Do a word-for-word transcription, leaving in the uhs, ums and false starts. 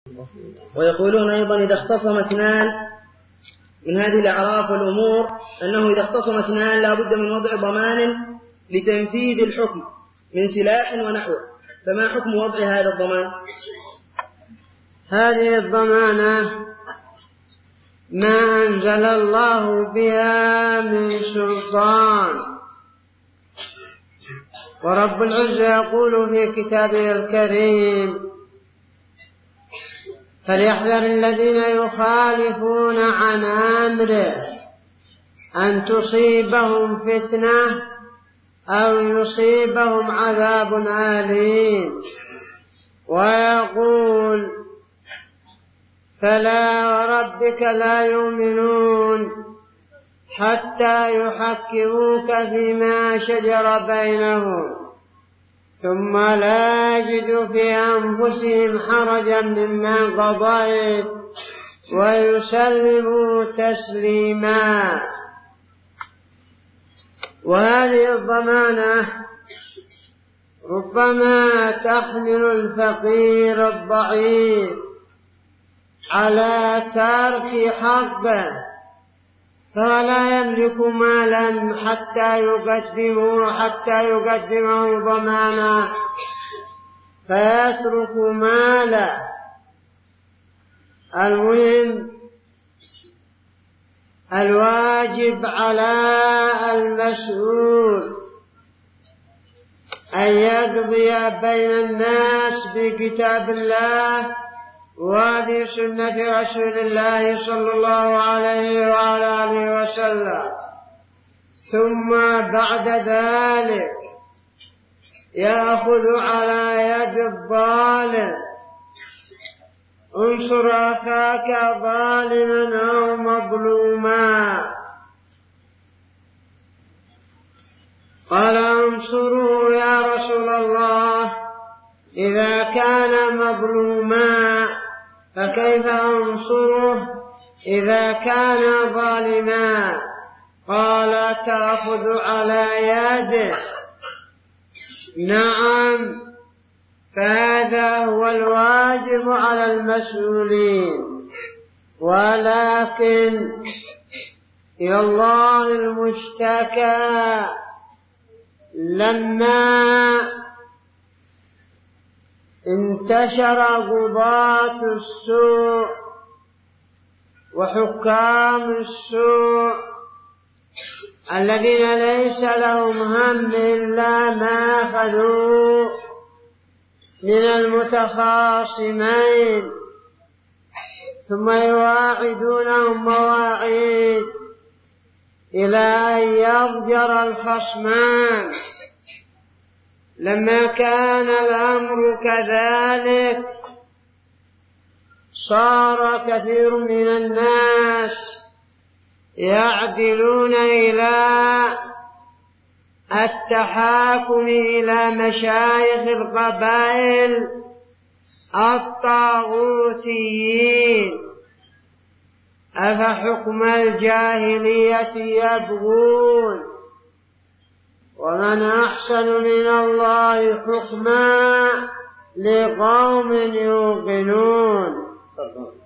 ويقولون أيضا إذا اختصم اثنان من هذه الأعراف والأمور أنه إذا اختصم اثنان لا بد من وضع ضمان لتنفيذ الحكم من سلاح ونحوه، فما حكم وضع هذا الضمان؟ هذه الضمانة ما أنزل الله بها من سلطان، ورب العزة يقول في كتابه الكريم: فليحذر الذين يخالفون عن أمره أن تصيبهم فتنة أو يصيبهم عذاب أليم. ويقول: فلا وربك لا يؤمنون حتى يحكموك فيما شجر بينهم ثم لا يجدوا في أنفسهم حرجا مما قضيت ويسلموا تسليما. وهذه الضمانة ربما تحمل الفقير الضعيف على ترك حقه، فلا يملك مالا حتى يقدمه حتى يقدمه ضمانا فيترك ماله. المهم الواجب على المسؤول أن يقضي بين الناس بكتاب الله وبسنة رسول الله صلى الله عليه وعلى آله وسلم، ثم بعد ذلك يأخذ على يد الظالم: انصر أخاك ظالما أو مظلوما. قال: انصره يا رسول الله إذا كان مظلوما، فكيف أنصره إذا كان ظالما؟ قال: تأخذ على يده. نعم، فهذا هو الواجب على المسؤولين، ولكن إلى الله المشتكى لما انتشر قضاة السوء وحكام السوء الذين ليس لهم هم إلا ما أخذوا من المتخاصمين، ثم يواعدونهم مواعيد إلى أن يضجر الخصمان. لما كان الأمر كذلك صار كثير من الناس يعدلون إلى التحاكم إلى مشايخ القبائل الطاغوتيين. أفحكم الجاهلية يبغون ومن أحسن من الله حكما لقوم يوقنون.